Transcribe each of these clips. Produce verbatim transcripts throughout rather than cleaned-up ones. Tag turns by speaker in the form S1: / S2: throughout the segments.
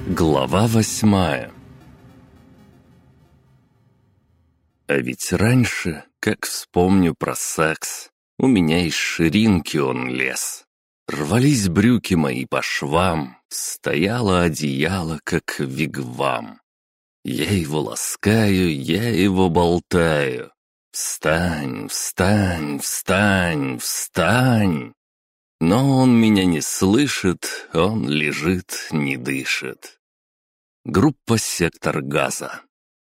S1: Глава восьмая. А ведь раньше, как вспомню про секс, у меня из ширинки он лез. Рвались брюки мои по швам, стояло одеяло, как вигвам. Я его ласкаю, я его болтаю. Встань, встань, встань, встань. Но он меня не слышит, он лежит, не дышит. Группа «Сектор газа».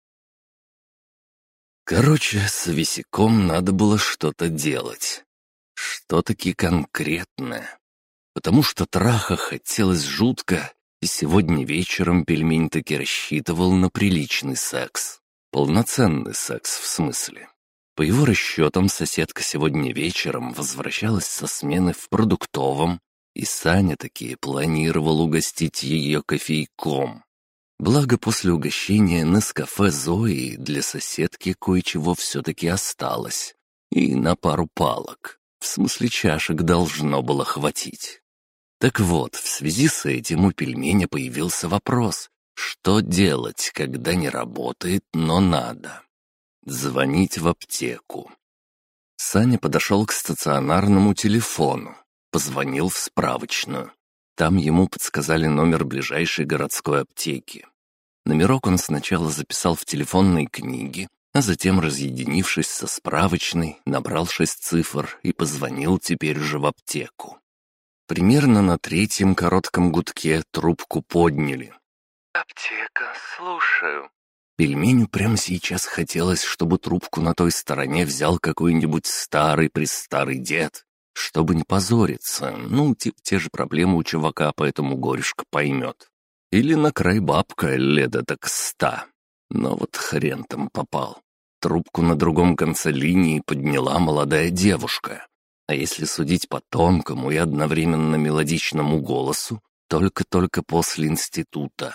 S1: Короче, с висяком надо было что-то делать. Что-таки конкретное. Потому что траха хотелось жутко, и сегодня вечером пельмень таки рассчитывал на приличный секс. Полноценный секс, в смысле. По его расчетам, соседка сегодня вечером возвращалась со смены в продуктовом, и Саня таки планировал угостить ее кофейком. Благо, после угощения Нескафе Зои для соседки кое-чего все-таки осталось. И на пару палок. В смысле, чашек должно было хватить. Так вот, в связи с этим у пельменя появился вопрос, что делать, когда не работает, но надо. Звонить в аптеку. Саня подошел к стационарному телефону, позвонил в справочную. Там ему подсказали номер ближайшей городской аптеки. Номерок он сначала записал в телефонной книге, а затем, разъединившись со справочной, набрал шесть цифр и позвонил теперь уже в аптеку. Примерно на третьем коротком гудке трубку подняли.
S2: «Аптека, слушаю».
S1: Пельменю прямо сейчас хотелось, чтобы трубку на той стороне взял какой-нибудь старый-престарый дед, чтобы не позориться, ну, типа те же проблемы у чувака, поэтому горюшка поймет. Или на край бабка лет так ста. Но вот хрен там попал. Трубку на другом конце линии подняла молодая девушка. А если судить по тонкому и одновременно мелодичному голосу, только-только после института.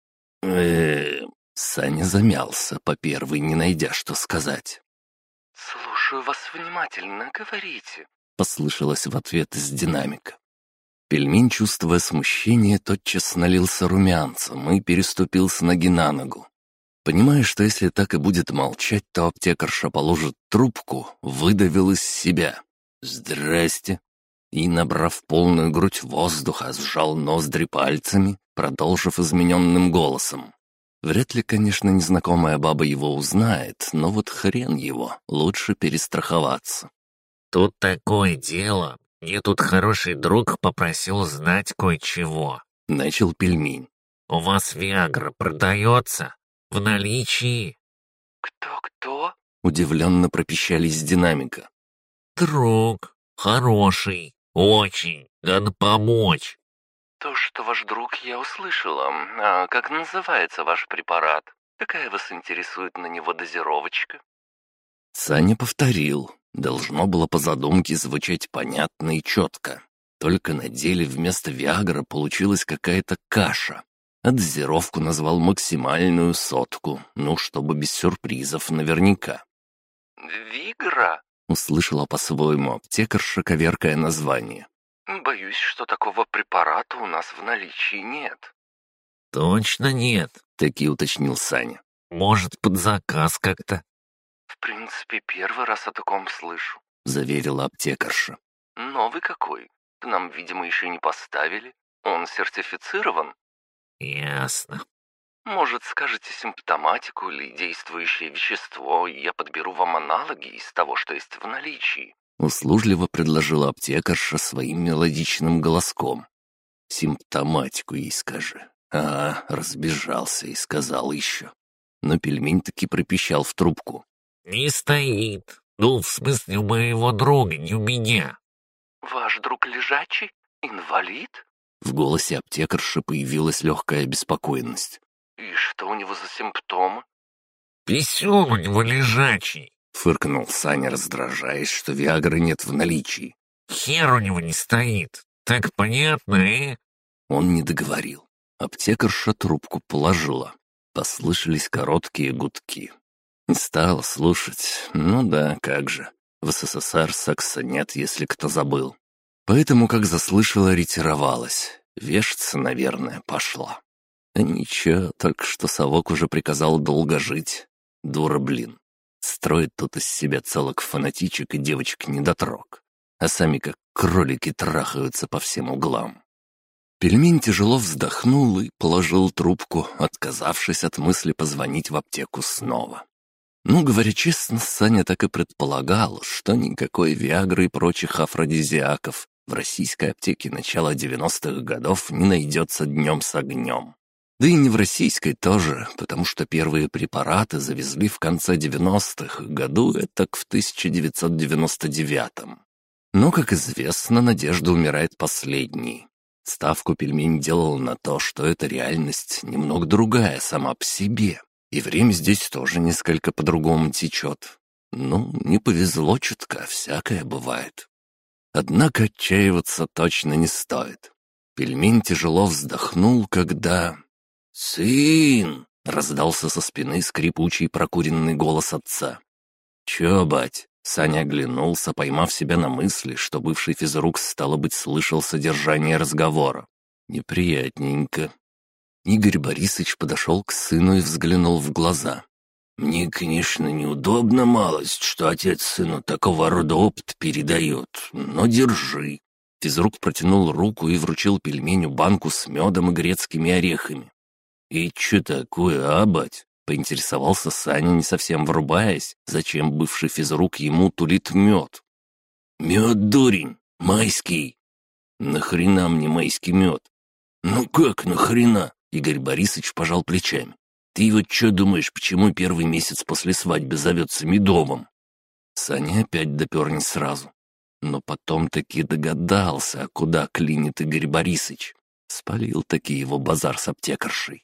S1: э Саня замялся, по первой не найдя, что сказать.
S2: «Слушаю вас внимательно, говорите»,
S1: — послышалось в ответ из динамика. Пельмень, чувствуя смущение, тотчас налился румянцем и переступил с ноги на ногу. Понимая, что если так и будет молчать, то аптекарша положит трубку, выдавил из себя. «Здрасте!» И, набрав полную грудь воздуха, сжал ноздри пальцами, продолжив измененным голосом. Вряд ли, конечно, незнакомая баба его узнает, но вот хрен его, лучше перестраховаться.
S3: «Тут такое дело. Мне тут хороший друг попросил знать кое-чего».
S1: Начал пельмень.
S3: «У вас Виагра продается? В наличии?»
S2: «Кто-кто?»
S1: Удивленно пропищали из динамика.
S3: «Друг. Хороший. Очень. Надо помочь».
S2: «То, что ваш друг, я услышала. А как называется ваш препарат? Какая вас интересует на него дозировочка?»
S1: Саня повторил. Должно было по задумке звучать понятно и четко. Только на деле вместо Виагры получилась какая-то каша. А дозировку назвал максимальную сотку, ну, чтобы без сюрпризов наверняка.
S2: «Вигра?»
S1: — услышала по-своему аптекарша, коверкая название.
S2: «Боюсь, что такого препарата у нас в наличии нет».
S3: «Точно нет»,
S1: — таки уточнил Саня.
S3: «Может, под заказ как-то?»
S2: «В принципе, первый раз о таком слышу»,
S1: — заверила аптекарша.
S2: «Новый какой? К нам, видимо, еще не поставили. Он сертифицирован?»
S3: «Ясно».
S2: «Может, скажете симптоматику или действующее вещество, и я подберу вам аналоги из того, что есть в наличии?»
S1: Услужливо предложила аптекарша своим мелодичным голоском. «Симптоматику ей скажи». А, разбежался и сказал еще. Но пельмень таки пропищал в трубку.
S3: «Не стоит. Ну, в смысле, у моего друга, не у меня».
S2: «Ваш друг лежачий? Инвалид?»
S1: В голосе аптекарши появилась легкая обеспокоенность.
S2: «И что у него за симптомы?»
S3: «Писюн у него лежачий».
S1: — фыркнул Саня, раздражаясь, что Виагры нет в наличии.
S3: «Хер у него не стоит. Так понятно, э?»
S1: Он не договорил. Аптекарша трубку положила. Послышались короткие гудки. Не стала слушать. Ну да, как же. В СССР секса нет, если кто забыл. Поэтому, как заслышала, ретировалась. Вешаться, наверное, пошла. А ничего, только что совок уже приказал долго жить. Дура, блин. Строит тут из себя целых фанатичек и девочек-недотрог. А сами как кролики трахаются по всем углам. Пельмень тяжело вздохнул и положил трубку, отказавшись от мысли позвонить в аптеку снова. Ну, говоря честно, Саня так и предполагал, что никакой виагры и прочих афродизиаков в российской аптеке начала девяностых годов не найдется днем с огнем. Да и не в российской тоже, потому что первые препараты завезли в конце девяностых, году этак в тысяча девятьсот девяносто девятом. Но, как известно, надежда умирает последней. Ставку пельмень делал на то, что эта реальность немного другая сама по себе, и время здесь тоже несколько по-другому течет. Ну, не повезло чутка, всякое бывает. Однако отчаиваться точно не стоит. Пельмень тяжело вздохнул, когда... «Сын!» — раздался со спины скрипучий прокуренный голос отца. «Чё, бать?» — Саня оглянулся, поймав себя на мысли, что бывший физрук, стало быть, слышал содержание разговора. «Неприятненько». Игорь Борисович подошел к сыну и взглянул в глаза. «Мне, конечно, неудобно малость, что отец сыну такого рода опыт передает, но держи». Физрук протянул руку и вручил пельменю банку с медом и грецкими орехами. «И чё такое, а, бать?» — поинтересовался Саня, не совсем врубаясь, зачем бывший физрук ему тулит мед. «Мед, дурень, майский». «Нахрена мне майский мед?» «Ну как нахрена?» — Игорь Борисович пожал плечами. «Ты вот чё думаешь, почему первый месяц после свадьбы зовется медовым?» Саня опять допер не сразу. Но потом таки догадался, куда клинит Игорь Борисович. Спалил таки его базар с аптекаршей.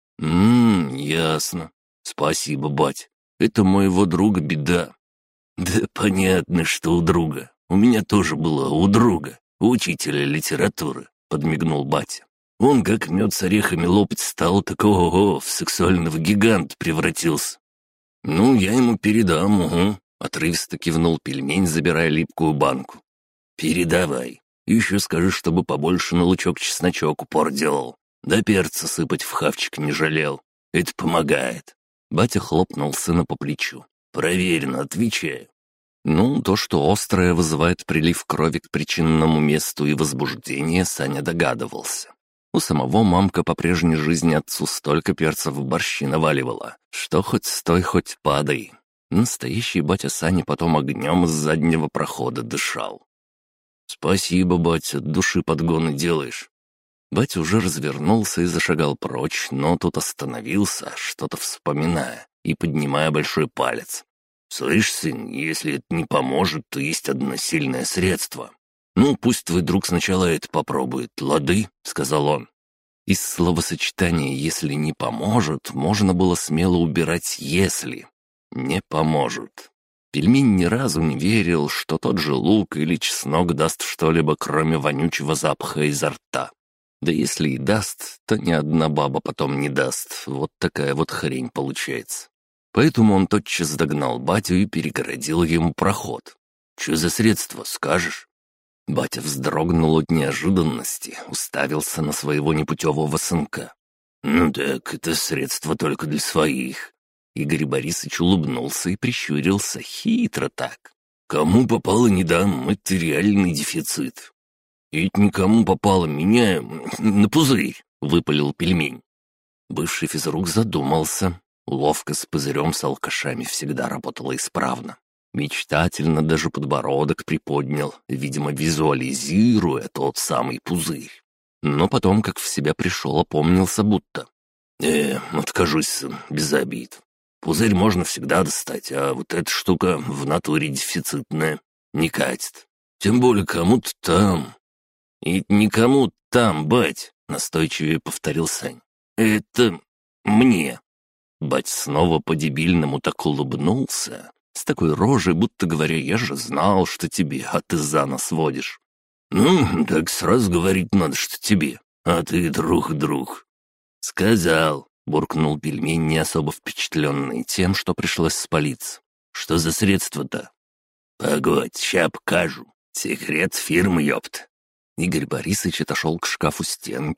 S1: «Ммм, ясно. Спасибо, бать. Это моего друга беда». «Да понятно, что у друга. У меня тоже было у друга, учителя литературы», — подмигнул батя. «Он как мед с орехами лопать стал, так ого-го, в сексуального гиганта превратился». «Ну, я ему передам, угу», — отрывисто кивнул пельмень, забирая липкую банку. «Передавай. Еще скажи, чтобы побольше на лучок-чесночок упор делал. Да перца сыпать в хавчик не жалел. Это помогает». Батя хлопнул сына по плечу. «Проверено, отвечаю». Ну, то, что острое вызывает прилив крови к причинному месту и возбуждение, Саня догадывался. У самого мамка по прежней жизни отцу столько перцев в борщи наваливала, что хоть стой, хоть падай. Настоящий батя Сани потом огнем из заднего прохода дышал. «Спасибо, батя, от души подгоны делаешь». Батя уже развернулся и зашагал прочь, но тут остановился, что-то вспоминая и поднимая большой палец. «Слышь, сын, если это не поможет, то есть одно сильное средство. Ну, пусть твой друг сначала это попробует, лады?» — сказал он. Из словосочетания «если не поможет» можно было смело убирать «если». Не поможет. Пельмень ни разу не верил, что тот же лук или чеснок даст что-либо, кроме вонючего запаха изо рта. Да если и даст, то ни одна баба потом не даст. Вот такая вот хрень получается. Поэтому он тотчас догнал батю и перегородил ему проход. «Чё за средство, скажешь?» Батя вздрогнул от неожиданности, уставился на своего непутевого сынка. «Ну так, это средство только для своих». Игорь Борисович улыбнулся и прищурился, хитро так. «Кому попало, не дам, это реальный дефицит». «Ведь никому попало, меня на пузырь», — выпалил пельмень. Бывший физрук задумался. Уловка с пузырем с алкашами всегда работала исправно. Мечтательно даже подбородок приподнял, видимо, визуализируя тот самый пузырь. Но потом, как в себя пришел, опомнился будто. «Э, откажусь, без обид. Пузырь можно всегда достать, а вот эта штука в натуре дефицитная. Не катит. Тем более кому-то там». «И никому там, бать», — настойчивее повторил Сань. «Это мне». Бать снова по-дебильному так улыбнулся, с такой рожей, будто говоря, «я же знал, что тебе, а ты за нас водишь». «Ну, так сразу говорить надо, что тебе, а ты друг-друг». «Сказал», — буркнул пельмень, не особо впечатленный тем, что пришлось спалиться. «Что за средство-то?» «Погодь, ща покажу. Секрет фирмы, ёпт». Игорь Борисович отошел к шкафу стенки,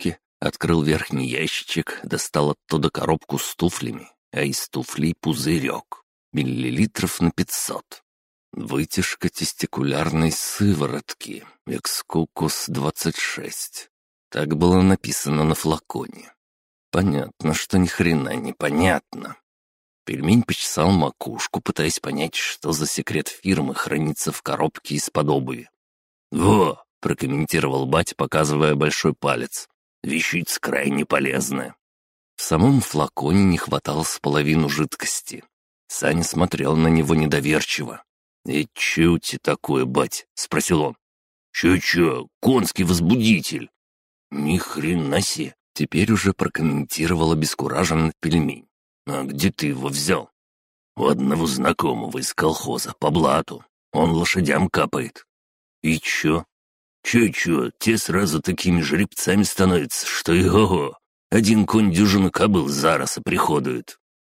S1: Открыл верхний ящичек, достал оттуда коробку с туфлями, а из туфлей пузырек. Миллилитров на пятьсот. Вытяжка тестикулярной сыворотки. Экскукус двадцать шесть. Так было написано на флаконе. Понятно, что ни хрена не понятно. Пельмень почесал макушку, пытаясь понять, что за секрет фирмы хранится в коробке из-под обуви. «Во!» — прокомментировал батя, показывая большой палец. «Вещица крайне полезная». В самом флаконе не хватало с половину жидкости. Саня смотрел на него недоверчиво. «И че у тебя такое, бать?» — спросил он. «Че-че, конский возбудитель!» «Ни хрена себе!» — теперь уже прокомментировал обескураженный пельмень. «А где ты его взял?» «У одного знакомого из колхоза, по блату. Он лошадям капает». «И чё?» «Чё-чё, те сразу такими жеребцами становятся, что и ого! Один конь дюжину кобыл зараз оприходует».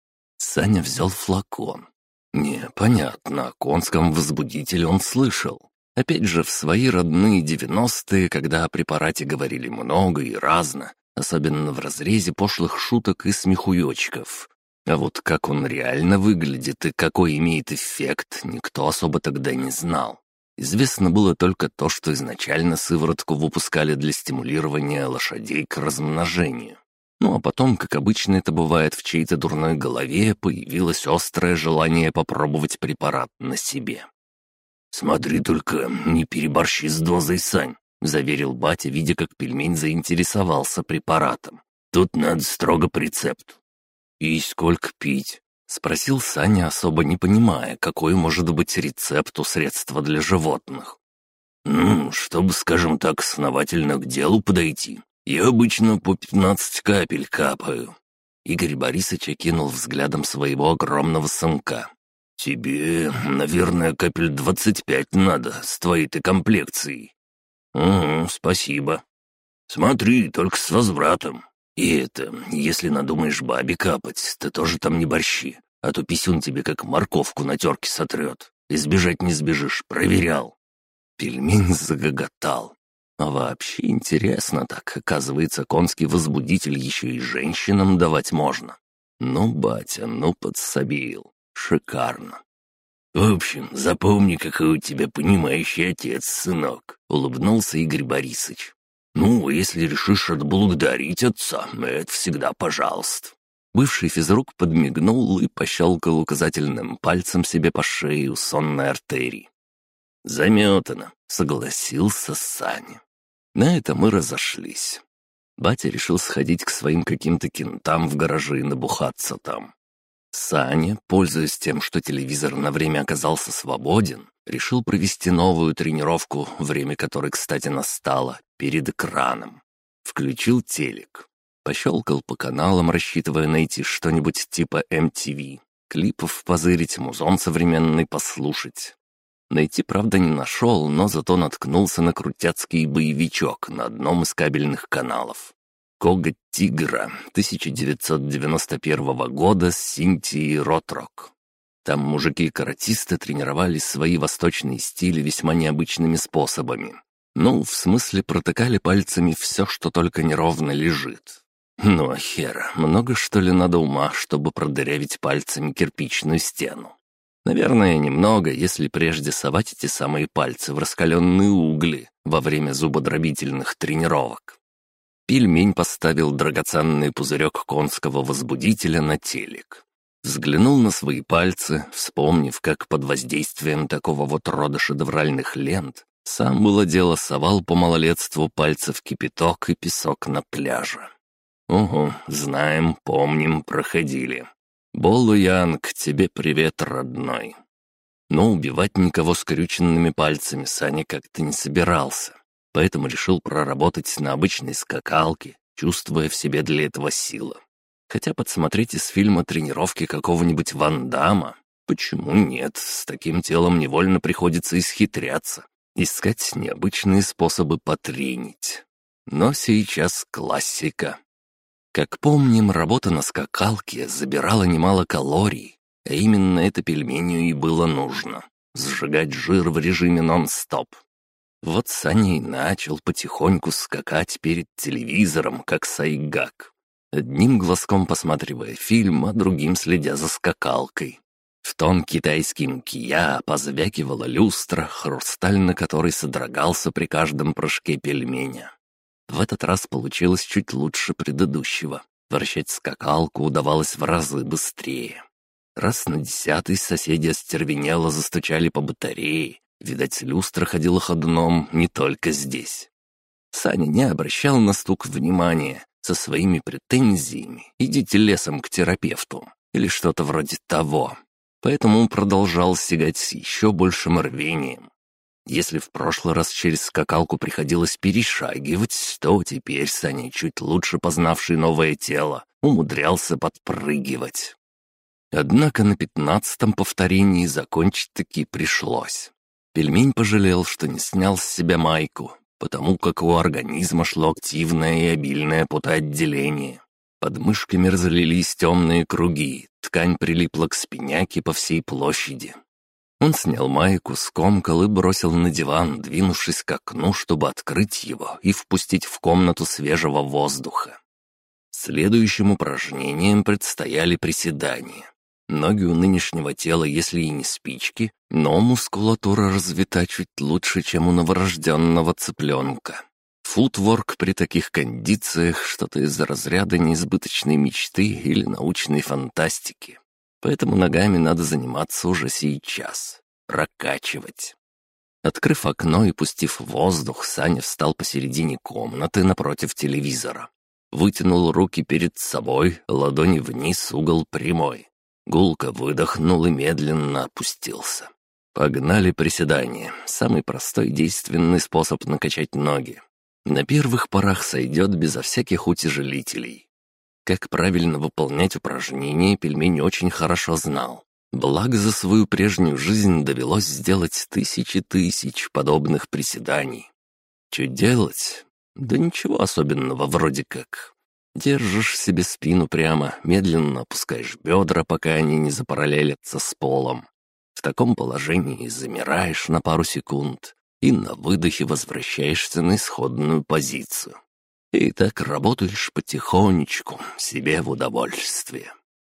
S1: Саня взял флакон. Не, понятно, о конском возбудителе он слышал. Опять же, в свои родные девяностые, когда о препарате говорили много и разно, особенно в разрезе пошлых шуток и смехуёчков. А вот как он реально выглядит и какой имеет эффект, никто особо тогда не знал. Известно было только то, что изначально сыворотку выпускали для стимулирования лошадей к размножению. Ну а потом, как обычно это бывает в чьей-то дурной голове, появилось острое желание попробовать препарат на себе. «Смотри только, не переборщи с дозой, Сань», — заверил батя, видя, как пельмень заинтересовался препаратом. «Тут надо строго по рецепту». «И сколько пить?» — спросил Саня, особо не понимая, какой может быть рецепт у средства для животных. «Ну, чтобы, скажем так, основательно к делу подойти, я обычно по пятнадцать капель капаю». Игорь Борисович окинул взглядом своего огромного сынка. «Тебе, наверное, капель двадцать пять надо с твоей-то комплекцией». «Угу, спасибо». «Смотри, только с возвратом. И это, если надумаешь бабе капать, ты тоже там не борщи, а то писюн тебе как морковку на терке сотрет. Избежать не сбежишь, проверял». Пельмень загоготал. А вообще интересно так, оказывается, конский возбудитель еще и женщинам давать можно. Ну, батя, ну подсобил. Шикарно. «В общем, запомни, какой у тебя понимающий отец, сынок», — улыбнулся Игорь Борисович. «Ну, если решишь отблагодарить отца, это всегда пожалуйста». Бывший физрук подмигнул и пощелкал указательным пальцем себе по шее у сонной артерии. «Заметано», — согласился Саня. На это мы разошлись. Батя решил сходить к своим каким-то кентам в гараже и набухаться там. Саня, пользуясь тем, что телевизор на время оказался свободен, решил провести новую тренировку, время которой, кстати, настало, перед экраном. Включил телек. Пощелкал по каналам, рассчитывая найти что-нибудь типа эм ти ви. Клипов позырить, музон современный послушать. Найти, правда, не нашел, но зато наткнулся на крутяцкий боевичок на одном из кабельных каналов. «Коготь тигра» тысяча девятьсот девяносто первого года с Синтией Ротрок. Там мужики-каратисты тренировали свои восточные стили весьма необычными способами. Ну, в смысле, протыкали пальцами все, что только неровно лежит. Ну а хера, много что ли надо ума, чтобы продырявить пальцами кирпичную стену? Наверное, немного, если прежде совать эти самые пальцы в раскаленные угли во время зубодробительных тренировок. Пельмень поставил драгоценный пузырек конского возбудителя на телек. Взглянул на свои пальцы, вспомнив, как под воздействием такого вот рода шедевральных лент сам было дело совал по малолетству пальцы в кипяток и песок на пляже. Угу, знаем, помним, проходили. Болу Янг, тебе привет, родной. Но убивать никого скрюченными пальцами Саня как-то не собирался. Поэтому решил проработать на обычной скакалке, чувствуя в себе для этого силы. Хотя подсмотреть из фильма тренировки какого-нибудь Ван Дамма, почему нет, с таким телом невольно приходится исхитряться, искать необычные способы потренить. Но сейчас классика. Как помним, работа на скакалке забирала немало калорий, а именно это пельменю и было нужно — сжигать жир в режиме нон-стоп. Вот Саня и начал потихоньку скакать перед телевизором, как сайгак. Одним глазком посматривая фильм, а другим следя за скакалкой. В тон китайским кия позвякивала люстра, хрусталь на которой содрогался при каждом прыжке пельменя. В этот раз получилось чуть лучше предыдущего. Вращать скакалку удавалось в разы быстрее. Раз на десятый соседи остервенело застучали по батарее. Видать, люстра ходила ходуном не только здесь. Саня не обращал на стук внимания. Со своими претензиями идите лесом к терапевту или что-то вроде того. Поэтому он продолжал сигать с еще большим рвением. Если в прошлый раз через скакалку приходилось перешагивать, то теперь Саня, чуть лучше познавший новое тело, умудрялся подпрыгивать. Однако на пятнадцатом повторении закончить таки пришлось. Пельмень пожалел, что не снял с себя майку, потому как у организма шло активное и обильное потоотделение. Под мышками разлились темные круги, ткань прилипла к спиняке по всей площади. Он снял майку, скомкал и бросил на диван, двинувшись к окну, чтобы открыть его и впустить в комнату свежего воздуха. Следующим упражнением предстояли приседания. Ноги у нынешнего тела, если и не спички, но мускулатура развита чуть лучше, чем у новорожденного цыпленка. Футворк при таких кондициях что-то из разряда неизбыточной мечты или научной фантастики. Поэтому ногами надо заниматься уже сейчас. Прокачивать. Открыв окно и пустив воздух, Саня встал посередине комнаты напротив телевизора. Вытянул руки перед собой, ладони вниз, угол прямой. Гулко выдохнул и медленно опустился. Погнали приседания. Самый простой действенный способ накачать ноги. На первых порах сойдет безо всяких утяжелителей. Как правильно выполнять упражнения, пельмень очень хорошо знал. Благо за свою прежнюю жизнь довелось сделать тысячи тысяч подобных приседаний. Что делать? Да ничего особенного вроде как. Держишь себе спину прямо, медленно опускаешь бедра, пока они не запараллелятся с полом. В таком положении замираешь на пару секунд и на выдохе возвращаешься на исходную позицию. И так работаешь потихонечку, себе в удовольствие.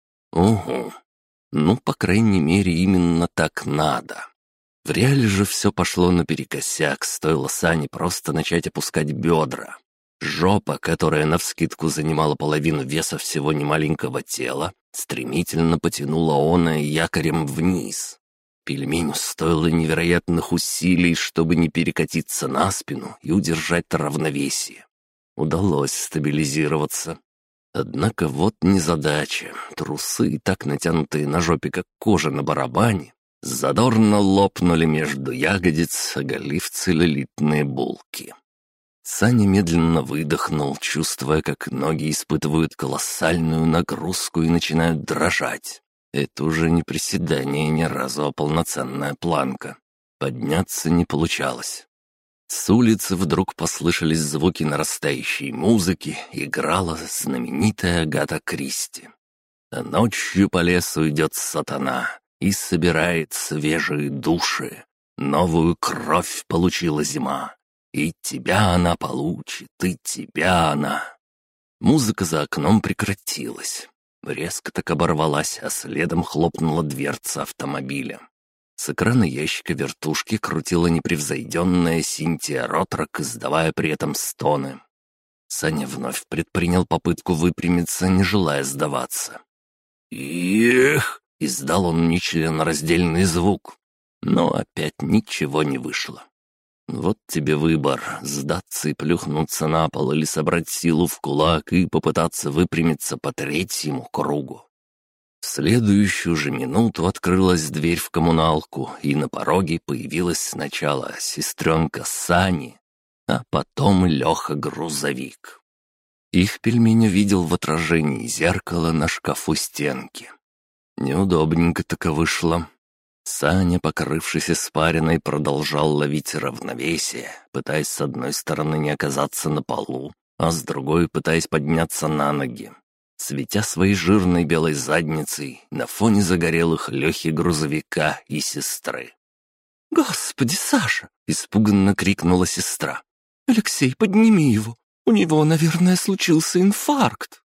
S1: Угу. Ну, по крайней мере, именно так надо. В реале же все пошло наперекосяк, стоило Сане просто начать опускать бедра. Жопа, которая навскидку занимала половину веса всего немаленького тела, стремительно потянула оное якорем вниз. Пельменю стоило невероятных усилий, чтобы не перекатиться на спину и удержать равновесие. Удалось стабилизироваться. Однако вот незадача. Трусы, так натянутые на жопе, как кожа на барабане, задорно лопнули между ягодиц, оголив целлюлитные булки. Саня медленно выдохнул, чувствуя, как ноги испытывают колоссальную нагрузку и начинают дрожать. Это уже не приседание ни разу, а полноценная планка. Подняться не получалось. С улицы вдруг послышались звуки нарастающей музыки, играла знаменитая Агата Кристи. А ночью по лесу идет сатана и собирает свежие души. Новую кровь получила зима. И тебя она получит, и тебя она. Музыка за окном прекратилась. Резко так оборвалась, а следом хлопнула дверца автомобиля. С экрана ящика вертушки крутила непревзойденная Синтия Ротрак, издавая при этом стоны. Саня вновь предпринял попытку выпрямиться, не желая сдаваться. «Эх!» — издал он нечленораздельный звук. Но опять ничего не вышло. Вот тебе выбор — сдаться и плюхнуться на пол или собрать силу в кулак и попытаться выпрямиться по третьему кругу. В следующую же минуту открылась дверь в коммуналку, и на пороге появилась сначала сестренка Сани, а потом Леха-грузовик. Их пельмень увидел в отражении зеркала на шкафу стенки. Неудобненько так вышло. Саня, покрывшись испариной, продолжал ловить равновесие, пытаясь с одной стороны не оказаться на полу, а с другой пытаясь подняться на ноги, светя своей жирной белой задницей на фоне загорелых Лехи грузовика и сестры. «Господи, Саша!» — испуганно крикнула сестра. «Алексей, подними его! У него, наверное, случился инфаркт!»